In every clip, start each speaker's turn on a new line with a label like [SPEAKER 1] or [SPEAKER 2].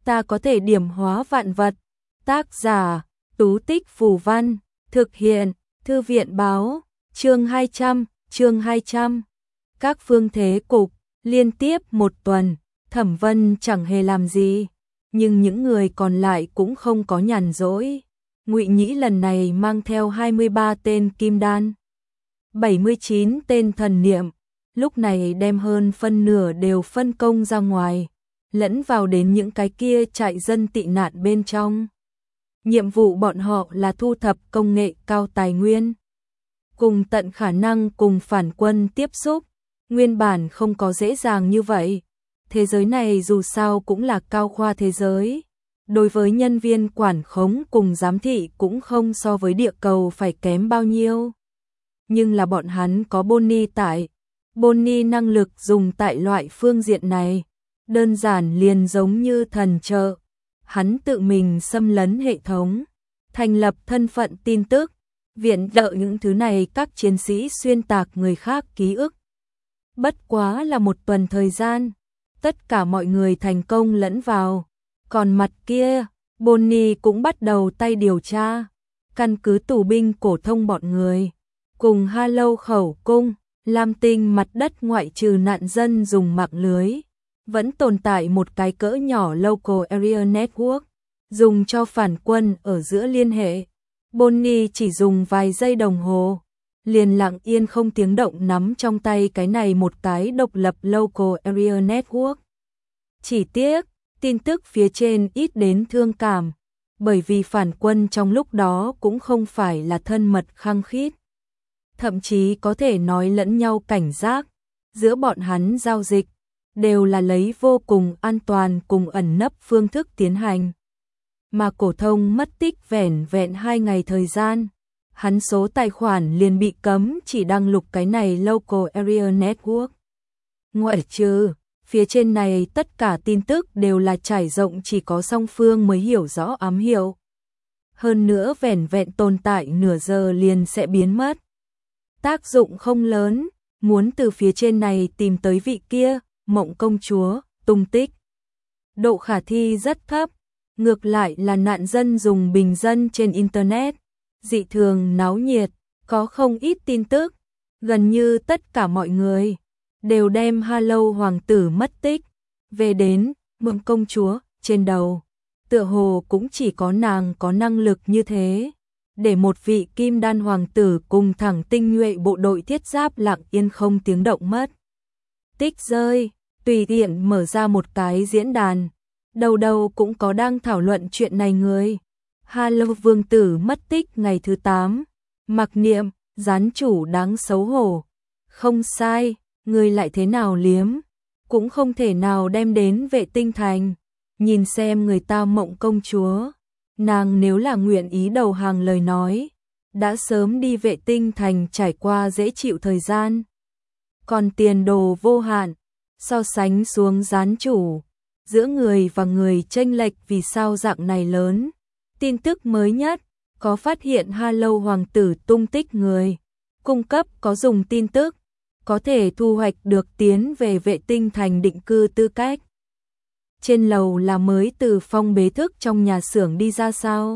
[SPEAKER 1] ta có thể điểm hóa vạn vật. Tác giả, Tú Tích Phù Văn, thực hiện, Thư viện Báo, chương 200. Các phương thế cục, liên tiếp một tuần, Thẩm Vân chẳng hề làm gì, nhưng những người còn lại cũng không có nhàn rỗi. Ngụy Nhĩ lần này mang theo 23 tên kim đan, 79 tên thần niệm, lúc này đem hơn phân nửa đều phân công ra ngoài, lẫn vào đến những cái kia trại dân tị nạn bên trong. Nhiệm vụ bọn họ là thu thập công nghệ cao tài nguyên, cùng tận khả năng cùng phản quân tiếp xúc, nguyên bản không có dễ dàng như vậy. Thế giới này dù sao cũng là cao khoa thế giới, đối với nhân viên quản khống cùng giám thị cũng không so với địa cầu phải kém bao nhiêu. Nhưng là bọn hắn có Bonnie tại, Bonnie năng lực dùng tại loại phương diện này, đơn giản liền giống như thần trợ. Hắn tự mình xâm lấn hệ thống, thành lập thân phận tin tức, viện trợ những thứ này các chiến sĩ xuyên tạc người khác ký ức. Bất quá là một tuần thời gian, tất cả mọi người thành công lẫn vào. Còn mặt kia, Bonnie cũng bắt đầu tay điều tra, căn cứ tù binh cổ thông bọn người, cùng Hello khẩu cung, Lam Tinh mặt đất ngoại trừ nạn dân dùng mạng lưới, vẫn tồn tại một cái cỡ nhỏ Local Area Network, dùng cho phản quân ở giữa liên hệ. Bonnie chỉ dùng vài giây đồng hồ, liền lặng yên không tiếng động nắm trong tay cái này một cái độc lập Local Area Network. Chỉ tiếc, tin tức phía trên ít đến thương cảm, bởi vì phản quân trong lúc đó cũng không phải là thân mật khăng khít. Thậm chí có thể nói lẫn nhau cảnh giác, giữa bọn hắn giao dịch, đều là lấy vô cùng an toàn cùng ẩn nấp phương thức tiến hành. Mà cổ thông mất tích vẻn vẹn 2 ngày thời gian, hắn số tài khoản liền bị cấm chỉ đăng lục cái này Local Area Network. Ngoại trừ, phía trên này tất cả tin tức đều là trải rộng chỉ có song phương mới hiểu rõ ám hiệu. Hơn nữa vẻn vẹn tồn tại nửa giờ liền sẽ biến mất. Tác dụng không lớn, muốn từ phía trên này tìm tới vị kia, Mộng công chúa, tung tích. Độ khả thi rất thấp, ngược lại là nạn dân dùng bình dân trên Internet, dị thường náo nhiệt, có không ít tin tức, gần như tất cả mọi người đều đem Hello hoàng tử mất tích, về đến Mộng công chúa trên đầu, tựa hồ cũng chỉ có nàng có năng lực như thế, để một vị kim đan hoàng tử cùng thẳng tinh nhuệ bộ đội thiết giáp lặng yên không tiếng động mất tích rơi. Tùy tiện mở ra một cái diễn đàn, đầu đầu cũng có đang thảo luận chuyện này người. Hello vương tử mất tích ngày thứ 8, mặc niệm, gián chủ đáng xấu hổ. Không sai, người lại thế nào liếm, cũng không thể nào đem đến Vệ Tinh Thành. Nhìn xem người ta Mộng công chúa, nàng nếu là nguyện ý đầu hàng lời nói, đã sớm đi Vệ Tinh Thành trải qua dễ chịu thời gian. Còn tiền đồ vô hạn, so sánh xuống gián chủ, giữa người và người chênh lệch vì sao dạng này lớn. Tin tức mới nhất, có phát hiện Hello hoàng tử tung tích người, cung cấp có dùng tin tức, có thể thu hoạch được tiến về Vệ Tinh Thành định cư tư cách. Trên lầu là mới từ phong bế thức trong nhà xưởng đi ra sao?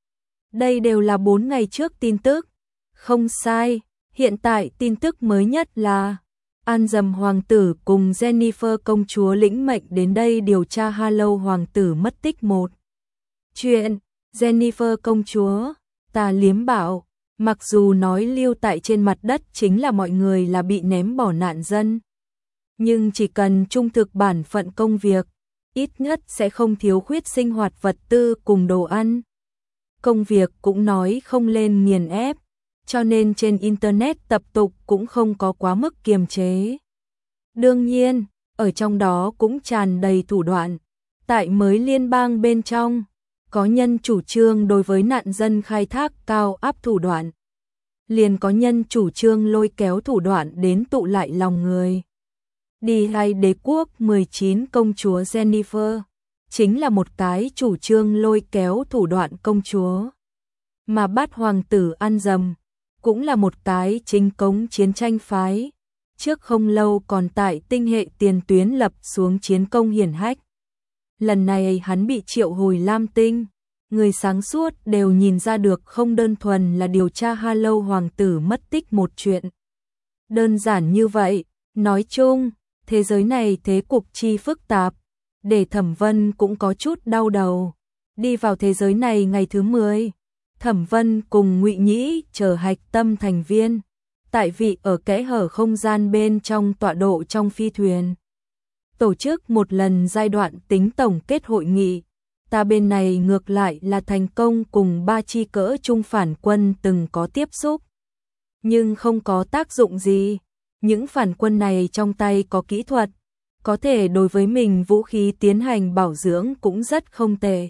[SPEAKER 1] Đây đều là 4 ngày trước tin tức. Không sai, hiện tại tin tức mới nhất là An Dầm hoàng tử cùng Jennifer công chúa lĩnh mệnh đến đây điều tra Hello hoàng tử mất tích một. Chuyện, Jennifer công chúa, ta liếm bảo, mặc dù nói lưu tại trên mặt đất chính là mọi người là bị ném bỏ nạn dân. Nhưng chỉ cần trung thực bản phận công việc, ít nhất sẽ không thiếu khuyết sinh hoạt vật tư cùng đồ ăn. Công việc cũng nói không lên nghiền ép, cho nên trên Internet tập tục cũng không có quá mức kiềm chế. Đương nhiên, ở trong đó cũng tràn đầy thủ đoạn. Tại mới liên bang bên trong, có nhân chủ trương đối với nạn dân khai thác cao áp thủ đoạn. Liền có nhân chủ trương lôi kéo thủ đoạn đến tụ lại lòng người. Đi hay đế quốc 19 công chúa Jennifer, chính là một cái chủ trương lôi kéo thủ đoạn công chúa. Mà Bát hoàng tử An Dầm, cũng là một cái chính cống chiến tranh phái, trước không lâu còn tại tinh hệ tiền tuyến lập xuống chiến công hiển hách. lần này hắn bị triệu hồi Lam Tinh. Người sáng suốt đều nhìn ra được không đơn thuần là điều tra Hello hoàng tử mất tích một chuyện đơn giản như vậy. Nói chung, thế giới này thế cục chi phức tạp, để Thẩm Vân cũng có chút đau đầu. Đi vào thế giới này ngày thứ 10, Thẩm Vân cùng Ngụy Nhĩ chờ hạch tâm thành viên, tại vị ở kẽ hở không gian bên trong tọa độ trong phi thuyền. Tổ chức một lần giai đoạn tính tổng kết hội nghị, ta bên này ngược lại là thành công cùng 3 chi cỡ trung phản quân từng có tiếp xúc. Nhưng không có tác dụng gì, những phản quân này trong tay có kỹ thuật, có thể đối với mình vũ khí tiến hành bảo dưỡng cũng rất không tệ.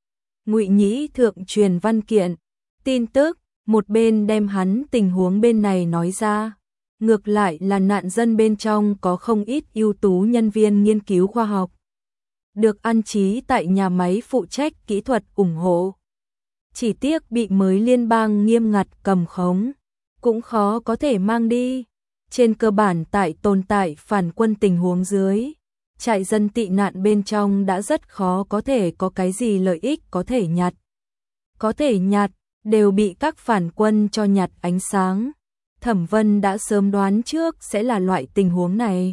[SPEAKER 1] Ngụy Nhĩ thượng truyền văn kiện, tin tức, một bên đem hắn tình huống bên này nói ra. Ngược lại là nạn dân bên trong có không ít ưu tú nhân viên nghiên cứu khoa học, được an trí tại nhà máy phụ trách kỹ thuật ủng hộ. Chỉ tiếc bị mới liên bang nghiêm ngặt cầm khống, cũng khó có thể mang đi. Trên cơ bản tại tồn tại phản quân tình huống dưới, trại dân tị nạn bên trong đã rất khó có thể có cái gì lợi ích có thể nhặt. Có thể nhặt, đều bị các phản quân cho nhặt ánh sáng. Thẩm Vân đã sớm đoán trước sẽ là loại tình huống này.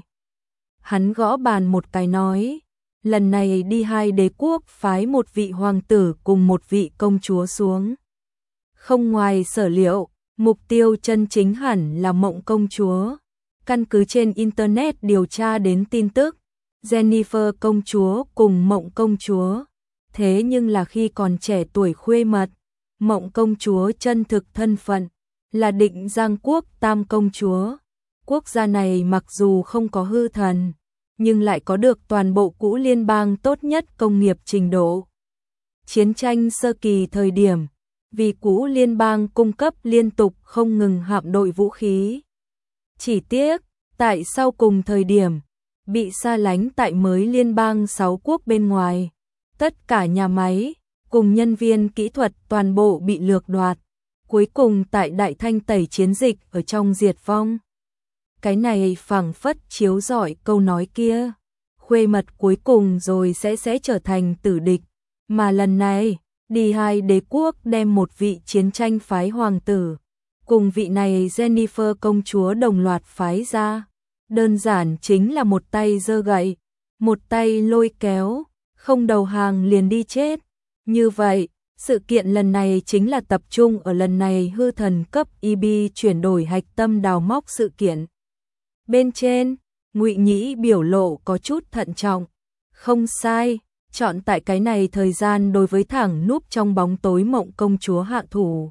[SPEAKER 1] Hắn gõ bàn một cái nói, lần này đi 2 đế quốc phái một vị hoàng tử cùng một vị công chúa xuống. Không ngoài sở liệu, mục tiêu chân chính hẳn là Mộng công chúa. Căn cứ trên Internet điều tra đến tin tức, Jennifer công chúa cùng Mộng công chúa. Thế nhưng là khi còn trẻ tuổi khuê mật, Mộng công chúa chân thực thân phận là Định Giang quốc tam công chúa. Quốc gia này mặc dù không có hư thần, nhưng lại có được toàn bộ cũ liên bang tốt nhất công nghiệp trình độ. Chiến tranh sơ kỳ thời điểm, vì cũ liên bang cung cấp liên tục không ngừng hạm đội vũ khí. Chỉ tiếc, tại sau cùng thời điểm, bị xa lánh tại mới liên bang 6 quốc bên ngoài. Tất cả nhà máy, cùng nhân viên kỹ thuật toàn bộ bị lược đoạt. Cuối cùng tại đại thanh tẩy chiến dịch ở trong diệt vong. Cái này phảng phất chiếu rọi câu nói kia. Khuê mật cuối cùng rồi sẽ trở thành tử địch. Mà lần này, đi 2 đế quốc đem một vị chiến tranh phái hoàng tử, cùng vị này Jennifer công chúa đồng loạt phái ra. Đơn giản chính là một tay giơ gậy, một tay lôi kéo, không đầu hàng liền đi chết. Như vậy, sự kiện lần này chính là tập trung ở lần này hư thần cấp EB chuyển đổi hạch tâm đào móc sự kiện. Bên trên, Ngụy Nhĩ biểu lộ có chút thận trọng. Không sai, chọn tại cái này thời gian đối với thẳng núp trong bóng tối Mộng công chúa hạ thủ.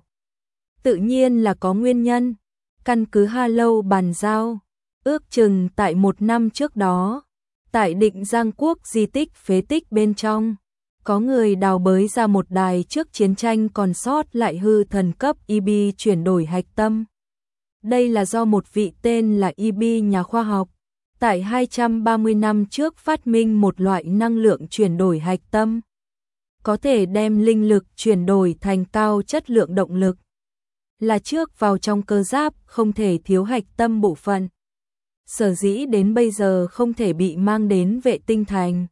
[SPEAKER 1] Tự nhiên là có nguyên nhân. Căn cứ Hello bàn giao, ước chừng tại 1 năm trước đó, tại Định Giang quốc di tích phế tích bên trong, có người đào bới ra một đài trước chiến tranh còn sót lại hư thần cấp EB chuyển đổi hạch tâm. Đây là do một vị tên là EB nhà khoa học, tại 230 năm trước phát minh một loại năng lượng chuyển đổi hạch tâm, có thể đem linh lực chuyển đổi thành cao chất lượng động lực. Là trước vào trong cơ giáp không thể thiếu hạch tâm bộ phận. Sở dĩ đến bây giờ không thể bị mang đến vệ tinh thành,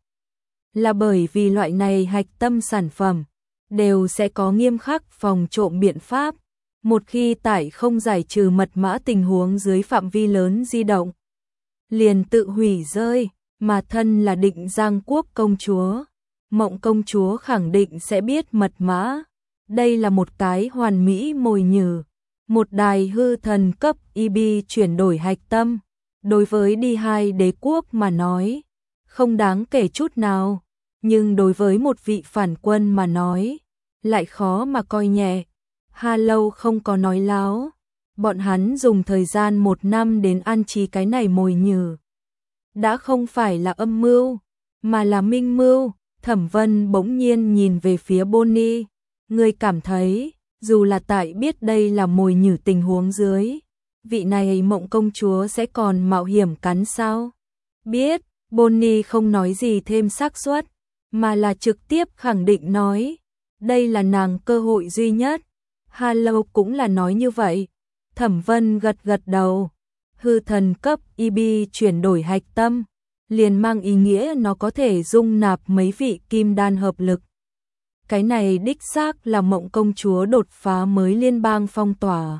[SPEAKER 1] là bởi vì loại này hạch tâm sản phẩm đều sẽ có nghiêm khắc phòng trộm biện pháp. Một khi tại không giải trừ mật mã tình huống dưới phạm vi lớn di động, liền tự hủy rơi. Mà thân là Định Giang quốc công chúa, Mộng công chúa khẳng định sẽ biết mật mã. Đây là một cái hoàn mỹ mồi nhử. Một đài hư thần cấp EB chuyển đổi hạch tâm, đối với đi 2 đế quốc mà nói, không đáng kể chút nào. Nhưng đối với một vị phản quân mà nói, lại khó mà coi nhẹ. Hello không có nói láo, bọn hắn dùng thời gian 1 năm đến an trí cái này mồi nhử. Đã không phải là âm mưu, mà là minh mưu. Thẩm Vân bỗng nhiên nhìn về phía Bonnie. Người cảm thấy, dù là tại biết đây là mồi nhử tình huống dưới, vị này Mộng công chúa sẽ còn mạo hiểm cắn sao? Biết, Bonnie không nói gì thêm xác suất, mà là trực tiếp khẳng định nói, đây là nàng cơ hội duy nhất. Hello cũng là nói như vậy. Thẩm Vân gật gật đầu. Hư thần cấp EB chuyển đổi hạch tâm liền mang ý nghĩa nó có thể dung nạp mấy vị kim đan hợp lực. Cái này đích xác là Mộng công chúa đột phá mới liên bang phong tỏa,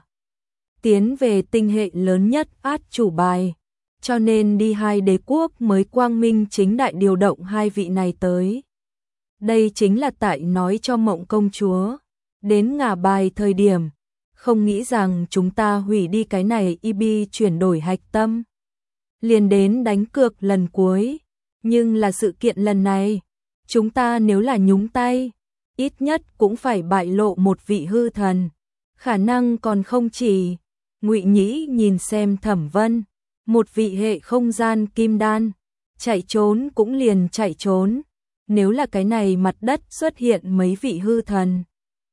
[SPEAKER 1] tiến về tinh hệ lớn nhất át chủ bài, cho nên đi hai đế quốc mới quang minh chính đại điều động hai vị này tới. Đây chính là tại nói cho Mộng công chúa, đến ngả bài thời điểm, không nghĩ rằng chúng ta hủy đi cái này IB chuyển đổi hạch tâm. Liền đến đánh cược lần cuối, nhưng là sự kiện lần này, chúng ta nếu là nhúng tay, ít nhất cũng phải bại lộ một vị hư thần, khả năng còn không chỉ. Ngụy Nhĩ nhìn xem Thẩm Vân, một vị hệ không gian kim đan, chạy trốn cũng liền chạy trốn, nếu là cái này mặt đất xuất hiện mấy vị hư thần,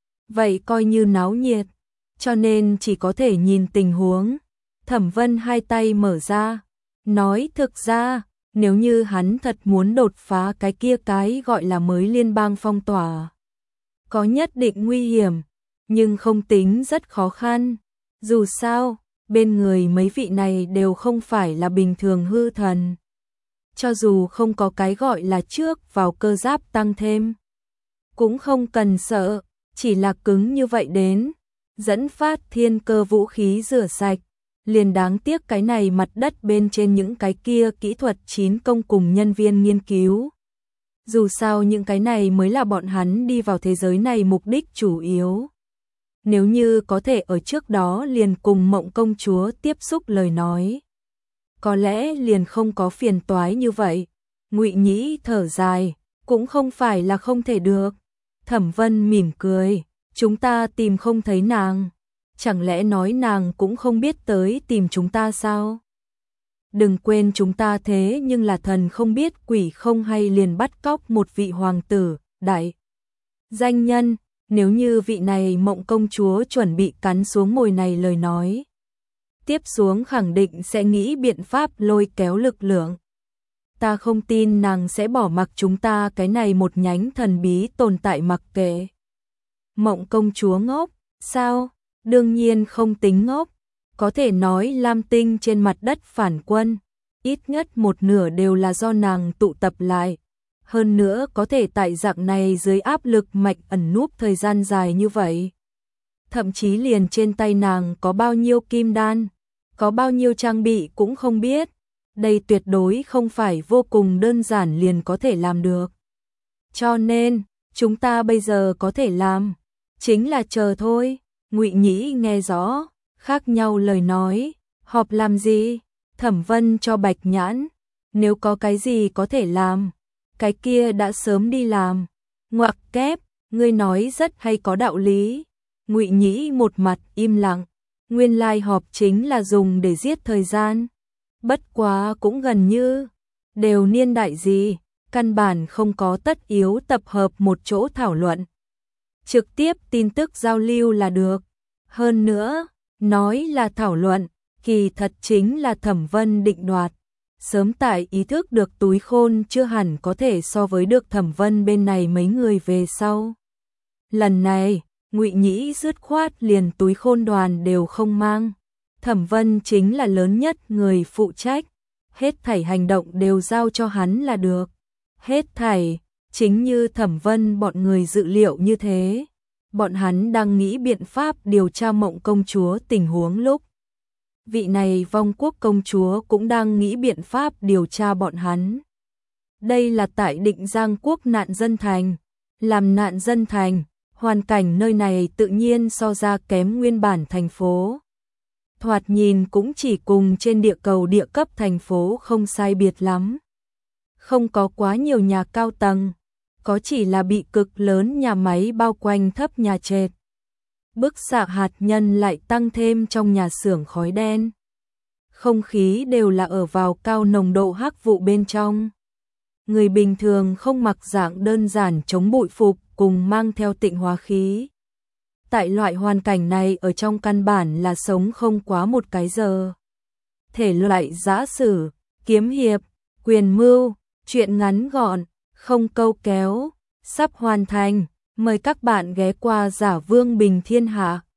[SPEAKER 1] vậy coi như náo nhiệt, cho nên chỉ có thể nhìn tình huống. Thẩm Vân hai tay mở ra, nói thực ra, nếu như hắn thật muốn đột phá cái kia cái gọi là mới liên bang phong tỏa, có nhất định nguy hiểm, nhưng không tính rất khó khăn. Dù sao, bên người mấy vị này đều không phải là bình thường hư thần. Cho dù không có cái gọi là trước vào cơ giáp tăng thêm, cũng không cần sợ, chỉ là cứng như vậy đến, dẫn phát thiên cơ vũ khí rửa sạch. Liền đáng tiếc cái này mặt đất bên trên những cái kia kỹ thuật chín công cùng nhân viên nghiên cứu. Dù sao những cái này mới là bọn hắn đi vào thế giới này mục đích chủ yếu. Nếu như có thể ở trước đó liền cùng Mộng công chúa tiếp xúc lời nói, có lẽ liền không có phiền toái như vậy. Ngụy Nhĩ thở dài, cũng không phải là không thể được. Thẩm Vân mỉm cười, chúng ta tìm không thấy nàng, chẳng lẽ nói nàng cũng không biết tới tìm chúng ta sao? Đừng quên chúng ta thế nhưng là thần không biết quỷ không hay liền bắt cóc một vị hoàng tử, đại danh nhân, nếu như vị này Mộng công chúa chuẩn bị cắn xuống mồi này lời nói, tiếp xuống khẳng định sẽ nghĩ biện pháp lôi kéo lực lượng. Ta không tin nàng sẽ bỏ mặc chúng ta cái này một nhánh thần bí tồn tại mặc kệ. Mộng công chúa ngốc, sao? Đương nhiên không tính ngốc, có thể nói Lam Tinh trên mặt đất phản quân, ít nhất một nửa đều là do nàng tụ tập lại. Hơn nữa có thể tại dạng này dưới áp lực mạnh ẩn núp thời gian dài như vậy. Thậm chí liền trên tay nàng có bao nhiêu kim đan, có bao nhiêu trang bị cũng không biết. Đây tuyệt đối không phải vô cùng đơn giản liền có thể làm được. Cho nên, chúng ta bây giờ có thể làm, chính là chờ thôi. Ngụy Nhĩ nghe rõ, khác nhau lời nói, họp làm gì? Thẩm Vân cho Bạch Nhãn, nếu có cái gì có thể làm, cái kia đã sớm đi làm. Ngoặc kép, ngươi nói rất hay có đạo lý. Ngụy Nhĩ một mặt im lặng, nguyên lai họp chính là dùng để giết thời gian. Bất quá cũng gần như đều niên đại gì, căn bản không có tất yếu tập hợp một chỗ thảo luận. Trực tiếp tin tức giao lưu là được. Hơn nữa, nói là thảo luận, kỳ thật chính là Thẩm Vân định đoạt. Sớm tại ý thức được túi khôn chưa hẳn có thể so với được Thẩm Vân bên này mấy người về sau. Lần này, Ngụy Nhĩ dứt khoát liền túi khôn đoàn đều không mang. Thẩm Vân chính là lớn nhất người phụ trách, hết thảy hành động đều giao cho hắn là được. Hết thảy, chính như Thẩm Vân bọn người dự liệu như thế. Bọn hắn đang nghĩ biện pháp điều tra Mộng công chúa tình huống lúc. Vị này Vong Quốc công chúa cũng đang nghĩ biện pháp điều tra bọn hắn. Đây là tại Định Giang Quốc nạn dân thành. Làm nạn dân thành, hoàn cảnh nơi này tự nhiên so ra kém nguyên bản thành phố. Thoạt nhìn cũng chỉ cùng trên địa cầu địa cấp thành phố không sai biệt lắm. Không có quá nhiều nhà cao tầng, có chỉ là bị cực lớn nhà máy bao quanh thấp nhà trệt. Bức xạ hạt nhân lại tăng thêm trong nhà xưởng khói đen. Không khí đều là ở vào cao nồng độ hắc vụ bên trong. Người bình thường không mặc dạng đơn giản chống bụi phục cùng mang theo tịnh hóa khí. Tại loại hoàn cảnh này ở trong căn bản là sống không quá một cái giờ. Thể loại giã sử, kiếm hiệp, quyền mưu, truyện ngắn gọn, không câu kéo, sắp hoàn thành. Mời các bạn ghé qua Giả Vương Bình Thiên Hạ.